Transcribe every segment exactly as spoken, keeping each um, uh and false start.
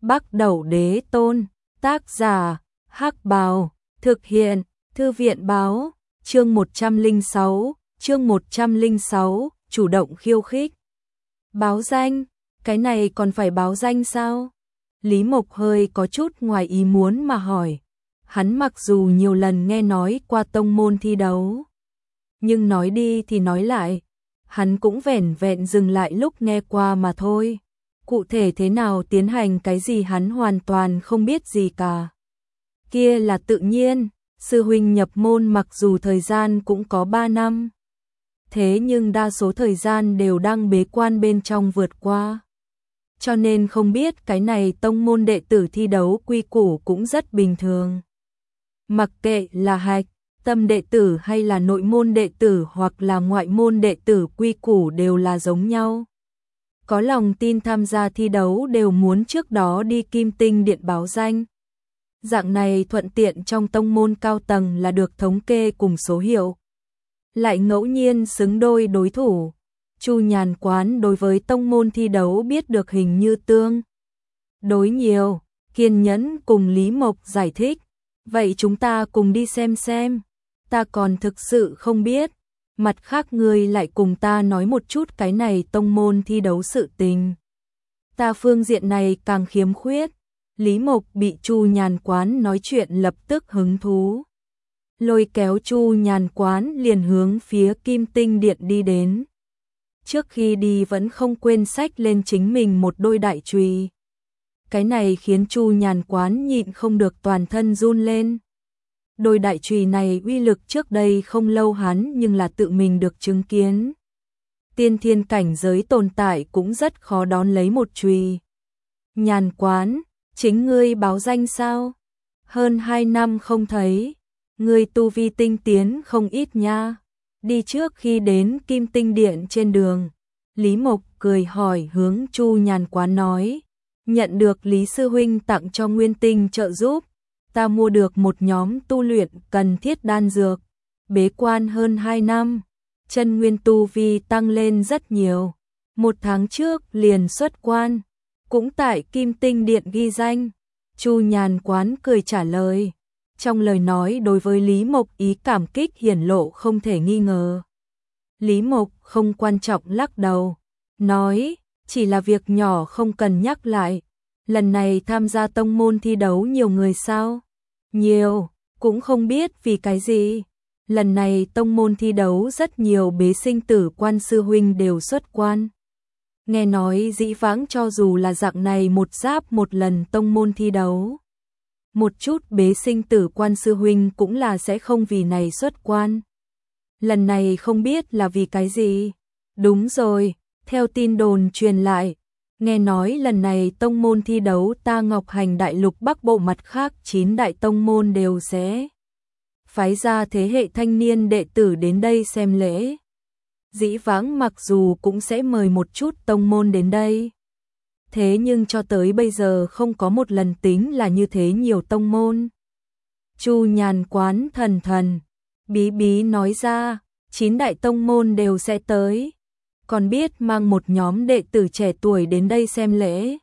Bắc Đẩu Đế Tôn, tác giả, Hắc Bào, thực hiện, Thư viện báo, chương một trăm lẻ sáu, chương một trăm lẻ sáu, chủ động khiêu khích. Báo danh, cái này còn phải báo danh sao? Lý Mộc hơi có chút ngoài ý muốn mà hỏi. Hắn mặc dù nhiều lần nghe nói qua tông môn thi đấu, nhưng nói đi thì nói lại, hắn cũng vẻn vẹn dừng lại lúc nghe qua mà thôi. Cụ thể thế nào tiến hành cái gì hắn hoàn toàn không biết gì cả. Kia là tự nhiên, sư huynh nhập môn mặc dù thời gian cũng có ba năm. Thế nhưng đa số thời gian đều đang bế quan bên trong vượt qua. Cho nên không biết cái này tông môn đệ tử thi đấu quy củ cũng rất bình thường. Mặc kệ là hạch tâm đệ tử hay là nội môn đệ tử hoặc là ngoại môn đệ tử, quy củ đều là giống nhau. Có lòng tin tham gia thi đấu đều muốn trước đó đi Kim Tinh Điện báo danh. Dạng này thuận tiện trong tông môn cao tầng là được thống kê cùng số hiệu. Lại ngẫu nhiên xứng đôi đối thủ. Chu Nhàn Quán đối với tông môn thi đấu biết được hình như tương đối nhiều, kiên nhẫn cùng Lý Mộc giải thích. Vậy chúng ta cùng đi xem xem. Ta còn thực sự không biết. Mặt khác ngươi lại cùng ta nói một chút cái này tông môn thi đấu sự tình. Ta phương diện này càng khiếm khuyết. Lý Mộc bị Chu Nhàn Quán nói chuyện lập tức hứng thú. Lôi kéo Chu Nhàn Quán liền hướng phía Kim Tinh Điện đi đến. Trước khi đi vẫn không quên xách lên chính mình một đôi đại chùy. Cái này khiến Chu Nhàn Quán nhịn không được toàn thân run lên. Đôi đại chùy này uy lực trước đây không lâu hắn nhưng là tự mình được chứng kiến. Tiên thiên cảnh giới tồn tại cũng rất khó đón lấy một chùy. Nhàn Quán, chính ngươi báo danh sao? Hơn hai năm không thấy, ngươi tu vi tinh tiến không ít nha. Đi trước khi đến Kim Tinh Điện trên đường, Lý Mộc cười hỏi hướng Chu Nhàn Quán nói. Nhận được Lý Sư Huynh tặng cho nguyên tinh trợ giúp, ta mua được một nhóm tu luyện cần thiết đan dược. Bế quan hơn hai năm, chân nguyên tu vi tăng lên rất nhiều. Một tháng trước liền xuất quan, cũng tại Kim Tinh Điện ghi danh. Chu Nhàn Quán cười trả lời. Trong lời nói đối với Lý Mộc ý cảm kích hiển lộ không thể nghi ngờ. Lý Mộc không quan trọng lắc đầu, nói, chỉ là việc nhỏ không cần nhắc lại. Lần này tham gia tông môn thi đấu nhiều người sao? Nhiều, cũng không biết vì cái gì. Lần này tông môn thi đấu rất nhiều bế sinh tử quan sư huynh đều xuất quan. Nghe nói dĩ vãng cho dù là dạng này một giáp một lần tông môn thi đấu, một chút bế sinh tử quan sư huynh cũng là sẽ không vì này xuất quan. Lần này không biết là vì cái gì. Đúng rồi, theo tin đồn truyền lại, nghe nói lần này tông môn thi đấu ta Ngọc Hành Đại Lục Bắc Bộ mặt khác chín đại tông môn đều sẽ phái ra thế hệ thanh niên đệ tử đến đây xem lễ. Dĩ vãng mặc dù cũng sẽ mời một chút tông môn đến đây. Thế nhưng cho tới bây giờ không có một lần tính là như thế nhiều tông môn. Chu Nhàn Quán thần thần, bí bí nói ra, chín đại tông môn đều sẽ tới. Còn biết mang một nhóm đệ tử trẻ tuổi đến đây xem lễ.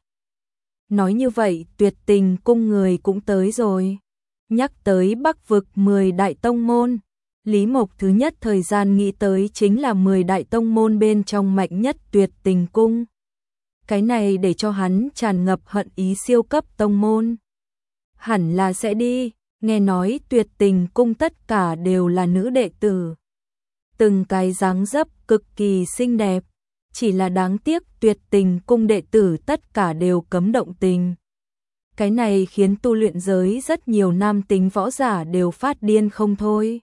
Nói như vậy Tuyệt Tình cung người cũng tới rồi. Nhắc tới Bắc vực mười đại tông môn, Lý Mộc thứ nhất thời gian nghĩ tới chính là mười đại tông môn bên trong mạnh nhất Tuyệt Tình cung. Cái này để cho hắn tràn ngập hận ý siêu cấp tông môn. Hẳn là sẽ đi, nghe nói Tuyệt Tình cung tất cả đều là nữ đệ tử. Từng cái dáng dấp cực kỳ xinh đẹp, chỉ là đáng tiếc Tuyệt Tình cung đệ tử tất cả đều cấm động tình. Cái này khiến tu luyện giới rất nhiều nam tính võ giả đều phát điên không thôi.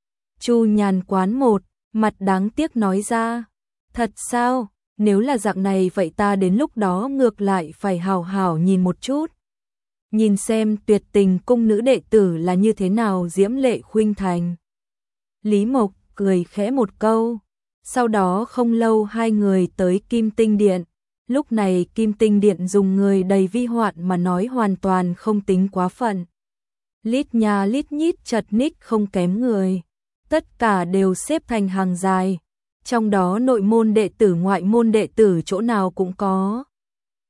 Chu Nhàn Quán một, mặt đáng tiếc nói ra, thật sao, nếu là dạng này vậy ta đến lúc đó ngược lại phải hào hào nhìn một chút. Nhìn xem Tuyệt Tình cung nữ đệ tử là như thế nào diễm lệ khuynh thành. Lý Mộc cười khẽ một câu. Sau đó không lâu hai người tới Kim Tinh Điện. Lúc này Kim Tinh Điện dùng người đầy vi hoạn mà nói hoàn toàn không tính quá phận. Lít nhà lít nhít chật ních không kém người. Tất cả đều xếp thành hàng dài. Trong đó nội môn đệ tử ngoại môn đệ tử chỗ nào cũng có.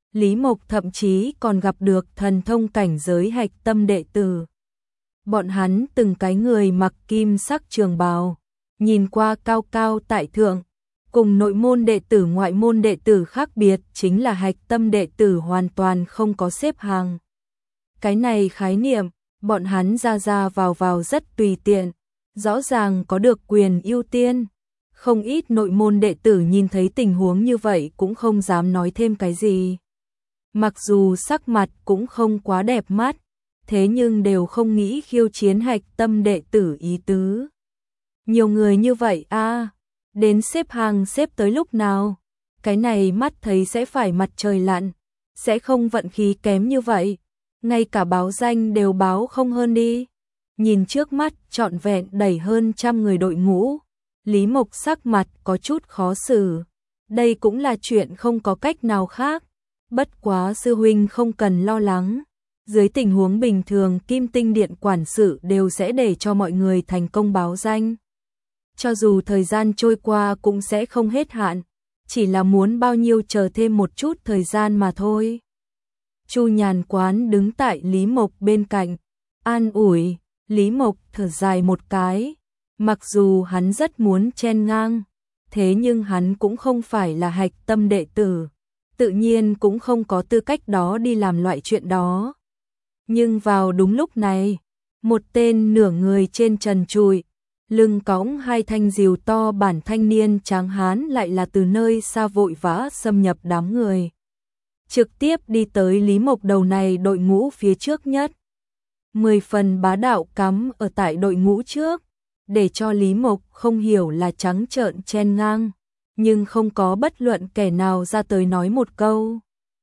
Lý Mộc thậm chí còn gặp được thần thông cảnh giới hạch tâm đệ tử. Bọn hắn từng cái người mặc kim sắc trường bào, nhìn qua cao cao tại thượng, cùng nội môn đệ tử ngoại môn đệ tử khác biệt chính là hạch tâm đệ tử hoàn toàn không có xếp hàng. Cái này khái niệm, bọn hắn ra ra vào vào rất tùy tiện, rõ ràng có được quyền ưu tiên. Không ít nội môn đệ tử nhìn thấy tình huống như vậy cũng không dám nói thêm cái gì. Mặc dù sắc mặt cũng không quá đẹp mắt, thế nhưng đều không nghĩ khiêu chiến hạch tâm đệ tử ý tứ. Nhiều người như vậy a, à, đến xếp hàng xếp tới lúc nào? Cái này mắt thấy sẽ phải mặt trời lặn, sẽ không vận khí kém như vậy, ngay cả báo danh đều báo không hơn đi. Nhìn trước mắt trọn vẹn đầy hơn trăm người đội ngũ, Lý Mộc sắc mặt có chút khó xử. Đây cũng là chuyện không có cách nào khác. Bất quá sư huynh không cần lo lắng. Dưới tình huống bình thường Kim Tinh Điện quản sự đều sẽ để cho mọi người thành công báo danh. Cho dù thời gian trôi qua cũng sẽ không hết hạn, chỉ là muốn bao nhiêu chờ thêm một chút thời gian mà thôi. Chu Nhàn Quán đứng tại Lý Mộc bên cạnh, an ủi. Lý Mộc thở dài một cái, mặc dù hắn rất muốn chen ngang, thế nhưng hắn cũng không phải là hạch tâm đệ tử, tự nhiên cũng không có tư cách đó đi làm loại chuyện đó. Nhưng vào đúng lúc này, một tên nửa người trên trần trụi, lưng cõng hai thanh rìu to bản thanh niên tráng hán lại là từ nơi xa vội vã xâm nhập đám người. Trực tiếp đi tới Lý Mộc đầu này đội ngũ phía trước nhất. Mười phần bá đạo cắm ở tại đội ngũ trước, để cho Lý Mộc không hiểu là trắng trợn chen ngang, nhưng không có bất luận kẻ nào ra tới nói một câu.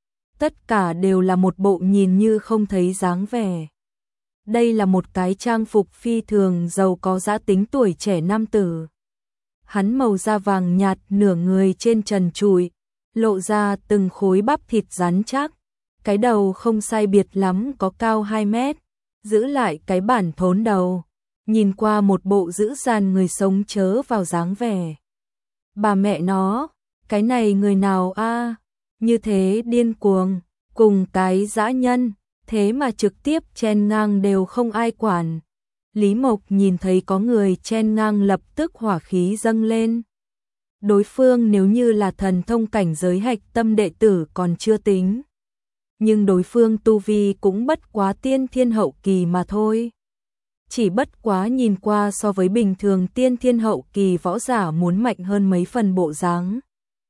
Tất cả đều là một bộ nhìn như không thấy dáng vẻ. Đây là một cái trang phục phi thường giàu có giá tính tuổi trẻ nam tử. Hắn màu da vàng nhạt nửa người trên trần trụi, lộ ra từng khối bắp thịt rắn chắc, cái đầu không sai biệt lắm có cao hai mét. Giữ lại cái bản thốn đầu, nhìn qua một bộ dữ dằn người sống chớ vào dáng vẻ. Bà mẹ nó, cái này người nào a, à? Như thế điên cuồng, cùng cái dã nhân, thế mà trực tiếp chen ngang đều không ai quản. Lý Mộc nhìn thấy có người chen ngang lập tức hỏa khí dâng lên. Đối phương nếu như là thần thông cảnh giới hạch tâm đệ tử còn chưa tính. Nhưng đối phương tu vi cũng bất quá tiên thiên hậu kỳ mà thôi. Chỉ bất quá nhìn qua so với bình thường tiên thiên hậu kỳ võ giả muốn mạnh hơn mấy phần bộ dáng.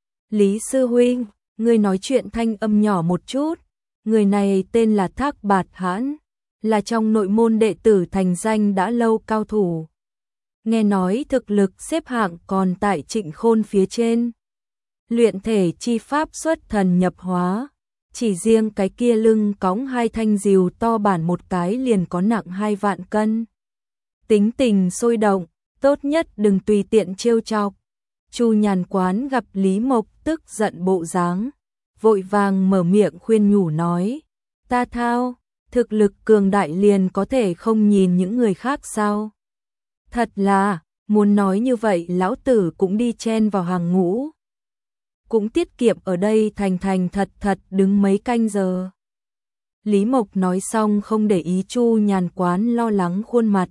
Lý sư huynh, ngươi nói chuyện thanh âm nhỏ một chút. Người này tên là Thác Bạt Hãn, là trong nội môn đệ tử thành danh đã lâu cao thủ. Nghe nói thực lực xếp hạng còn tại Trịnh Khôn phía trên. Luyện thể chi pháp xuất thần nhập hóa. Chỉ riêng cái kia lưng cõng hai thanh rìu to bản một cái liền có nặng hai vạn cân. Tính tình sôi động, tốt nhất đừng tùy tiện trêu chọc. Chu Nhàn Quán gặp Lý Mộc tức giận bộ dáng, vội vàng mở miệng khuyên nhủ nói, ta thao, thực lực cường đại liền có thể không nhìn những người khác sao? Thật là, muốn nói như vậy lão tử cũng đi chen vào hàng ngũ. Cũng tiết kiệm ở đây thành thành thật thật đứng mấy canh giờ. Lý Mộc nói xong không để ý Chu Nhàn Quán lo lắng khuôn mặt.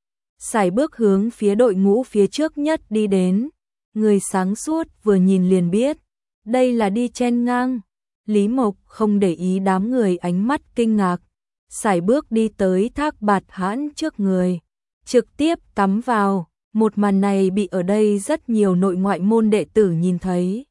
Sải bước hướng phía đội ngũ phía trước nhất đi đến. Người sáng suốt vừa nhìn liền biết. Đây là đi chen ngang. Lý Mộc không để ý đám người ánh mắt kinh ngạc. Sải bước đi tới Thác Bạt Hãn trước người. Trực tiếp cắm vào. Một màn này bị ở đây rất nhiều nội ngoại môn đệ tử nhìn thấy.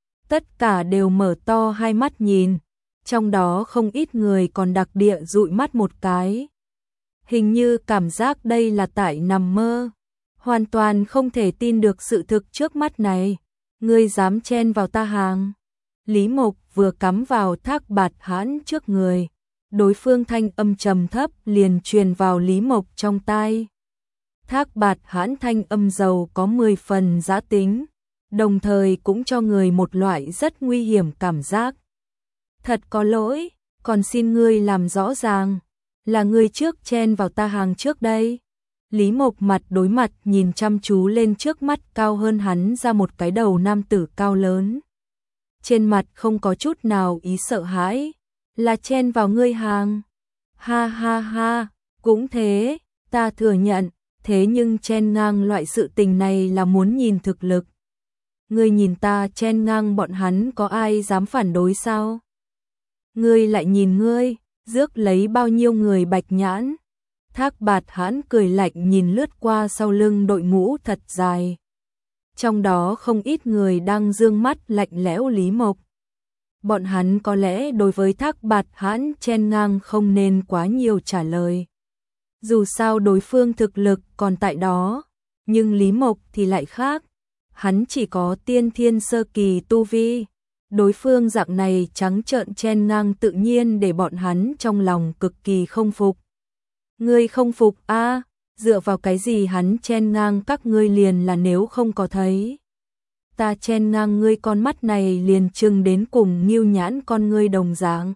Tất cả đều mở to hai mắt nhìn, trong đó không ít người còn đặc địa dụi mắt một cái. Hình như cảm giác đây là tại nằm mơ, hoàn toàn không thể tin được sự thực trước mắt này. Ngươi dám chen vào ta hàng? Lý Mộc vừa cắm vào Thác Bạt Hãn trước người, đối phương thanh âm trầm thấp liền truyền vào Lý Mộc trong tai. Thác Bạt Hãn thanh âm giàu có mười phần dã tính, đồng thời cũng cho người một loại rất nguy hiểm cảm giác. Thật có lỗi, còn xin ngươi làm rõ ràng, là ngươi trước chen vào ta hàng trước đây. Lý Mộc mặt đối mặt nhìn chăm chú lên trước mắt cao hơn hắn ra một cái đầu nam tử cao lớn. trên mặt không có chút nào ý sợ hãi, là chen vào ngươi hàng. Ha ha ha, cũng thế, ta thừa nhận, thế nhưng chen ngang loại sự tình này là muốn nhìn thực lực. Ngươi nhìn ta chen ngang bọn hắn có ai dám phản đối sao? Ngươi lại nhìn ngươi, rước lấy bao nhiêu người bạch nhãn. Thác Bạt Hãn cười lạnh nhìn lướt qua sau lưng đội ngũ thật dài. Trong đó không ít người đang dương mắt lạnh lẽo Lý Mộc. Bọn hắn có lẽ đối với Thác Bạt Hãn chen ngang không nên quá nhiều trả lời. Dù sao đối phương thực lực còn tại đó, nhưng Lý Mộc thì lại khác. Hắn chỉ có tiên thiên sơ kỳ tu vi. Đối phương dạng này trắng trợn chen ngang tự nhiên để bọn hắn trong lòng cực kỳ không phục. Ngươi không phục a? À, dựa vào cái gì hắn chen ngang các ngươi liền là nếu không có thấy. Ta chen ngang ngươi con mắt này liền trừng đến cùng Ngưu Nhãn con ngươi đồng dạng.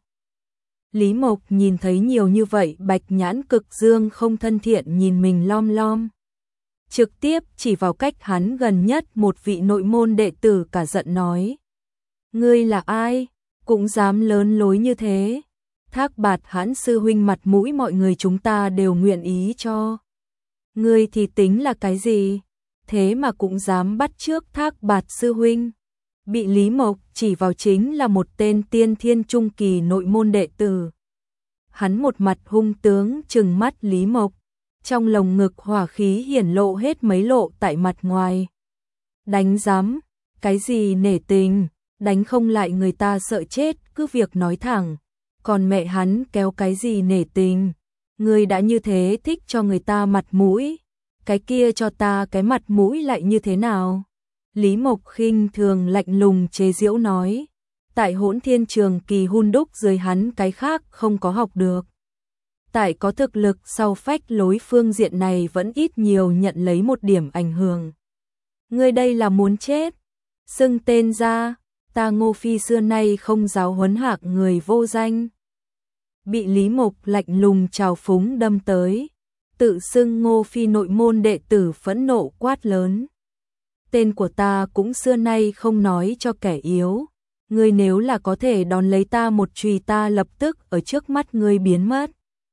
Lý Mộc nhìn thấy nhiều như vậy bạch nhãn cực dương không thân thiện nhìn mình lom lom. Trực tiếp chỉ vào cách hắn gần nhất một vị nội môn đệ tử cả giận nói. Ngươi là ai? Cũng dám lớn lối như thế. Thác Bạt Hãn sư huynh mặt mũi mọi người chúng ta đều nguyện ý cho. Ngươi thì tính là cái gì? Thế mà cũng dám bắt chước Thác Bạt sư huynh. Bị Lý Mộc chỉ vào chính là một tên tiên thiên trung kỳ nội môn đệ tử. Hắn một mặt hung tướng trừng mắt Lý Mộc. Trong lồng ngực hỏa khí hiển lộ hết mấy lộ tại mặt ngoài. Đánh giám, cái gì nể tình, đánh không lại người ta sợ chết, cứ việc nói thẳng. Còn mẹ hắn kéo cái gì nể tình, người đã như thế thích cho người ta mặt mũi, cái kia cho ta cái mặt mũi lại như thế nào? Lý Mộc khinh thường lạnh lùng chế giễu nói, tại Hỗn Thiên Trường kỳ hun đúc dưới hắn cái khác không có học được. Tại có thực lực sau phách lối phương diện này vẫn ít nhiều nhận lấy một điểm ảnh hưởng. Ngươi đây là muốn chết, xưng tên ra, ta Ngô Phi xưa nay không giáo huấn hạc người vô danh. Bị Lý Mộc lạnh lùng trào phúng đâm tới, tự xưng Ngô Phi nội môn đệ tử phẫn nộ quát lớn. Tên của ta cũng xưa nay không nói cho kẻ yếu, ngươi nếu là có thể đón lấy ta một chùy ta lập tức ở trước mắt ngươi biến mất.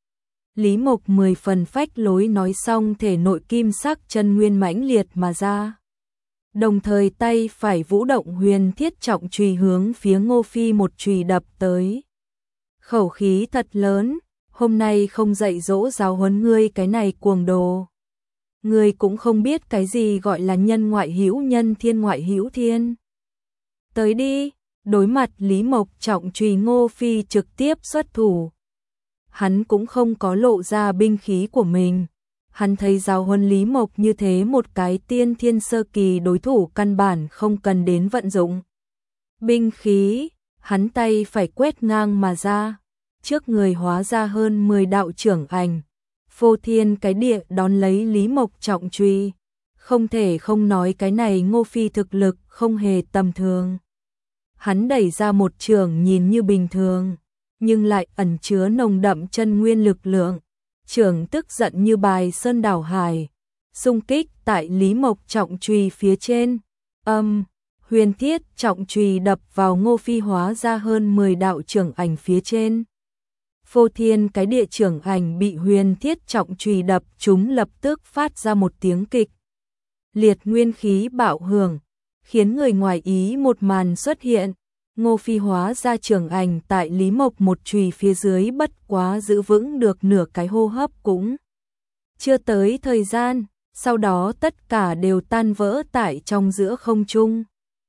Lý Mộc mười phần phách lối nói xong thể nội kim sắc chân nguyên mãnh liệt mà ra. Đồng thời tay phải vũ động huyền thiết trọng chùy hướng phía Ngô Phi một chùy đập tới. Khẩu khí thật lớn, hôm nay không dạy dỗ giáo huấn ngươi cái này cuồng đồ. Ngươi cũng không biết cái gì gọi là nhân ngoại hữu nhân thiên ngoại hữu thiên. Tới đi, đối mặt Lý Mộc trọng chùy Ngô Phi trực tiếp xuất thủ. Hắn cũng không có lộ ra binh khí của mình. Hắn thấy giáo huấn Lý Mộc như thế một cái tiên thiên sơ kỳ đối thủ căn bản không cần đến vận dụng binh khí, hắn tay phải quét ngang mà ra, trước người hóa ra hơn mười đạo trưởng ảnh, phô thiên cái địa đón lấy Lý Mộc trọng truy. Không thể không nói cái này Ngô Phi thực lực không hề tầm thường. Hắn đẩy ra một trường nhìn như bình thường, nhưng lại ẩn chứa nồng đậm chân nguyên lực lượng. Trường tức giận như bài sơn đảo hải, xung kích tại Lý Mộc trọng chùy phía trên. Âm, huyền thiết trọng chùy đập vào Ngô Phi hóa ra hơn mười đạo trưởng ảnh phía trên. Phô thiên cái địa trưởng ảnh bị huyền thiết trọng chùy đập chúng lập tức phát ra một tiếng kịch. Liệt nguyên khí bạo hưởng, khiến người ngoài ý một màn xuất hiện. Ngô Phi hóa ra trưởng ảnh tại Lý Mộc một chùy phía dưới bất quá giữ vững được nửa cái hô hấp cũng chưa tới thời gian, sau đó tất cả đều tan vỡ tại trong giữa không trung.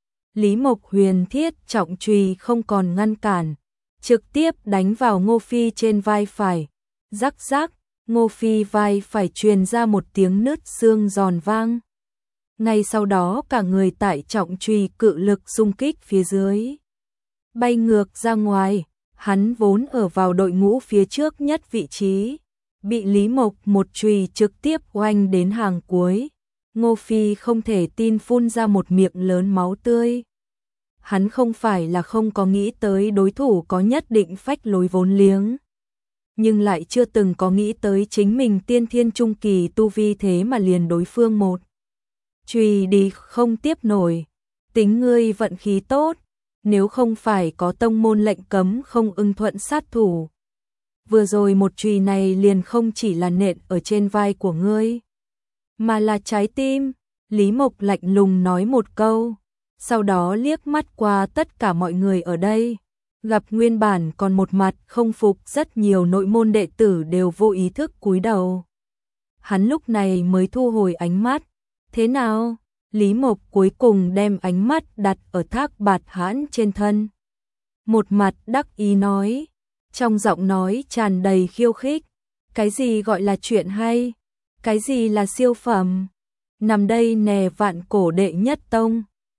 Lý Mộc huyền thiết trọng chùy không còn ngăn cản, trực tiếp đánh vào Ngô Phi trên vai phải. Rắc rắc, Ngô Phi vai phải truyền ra một tiếng nứt xương giòn vang. Ngay sau đó cả người tại trọng chùy cự lực xung kích phía dưới, bay ngược ra ngoài. Hắn vốn ở vào đội ngũ phía trước nhất vị trí, bị Lý Mộc một chùy trực tiếp oanh đến hàng cuối. Ngô Phi không thể tin phun ra một miệng lớn máu tươi. Hắn không phải là không có nghĩ tới đối thủ có nhất định phách lối vốn liếng, nhưng lại chưa từng có nghĩ tới chính mình tiên thiên trung kỳ tu vi thế mà liền đối phương một chùy đi không tiếp nổi. Tính ngươi vận khí tốt, nếu không phải có tông môn lệnh cấm không ưng thuận sát thủ. Vừa rồi một chùy này liền không chỉ là nện ở trên vai của ngươi, mà là trái tim. Lý Mộc lạnh lùng nói một câu, sau đó liếc mắt qua tất cả mọi người ở đây, gặp nguyên bản còn một mặt không phục rất nhiều nội môn đệ tử đều vô ý thức cúi đầu. Hắn lúc này mới thu hồi ánh mắt. Thế nào? Lý Mộc cuối cùng đem ánh mắt đặt ở Thác Bạt Hãn trên thân. Một mặt đắc ý nói, trong giọng nói tràn đầy khiêu khích. Cái gì gọi là chuyện hay? Cái gì là siêu phẩm? Nằm đây nè vạn cổ đệ nhất tông,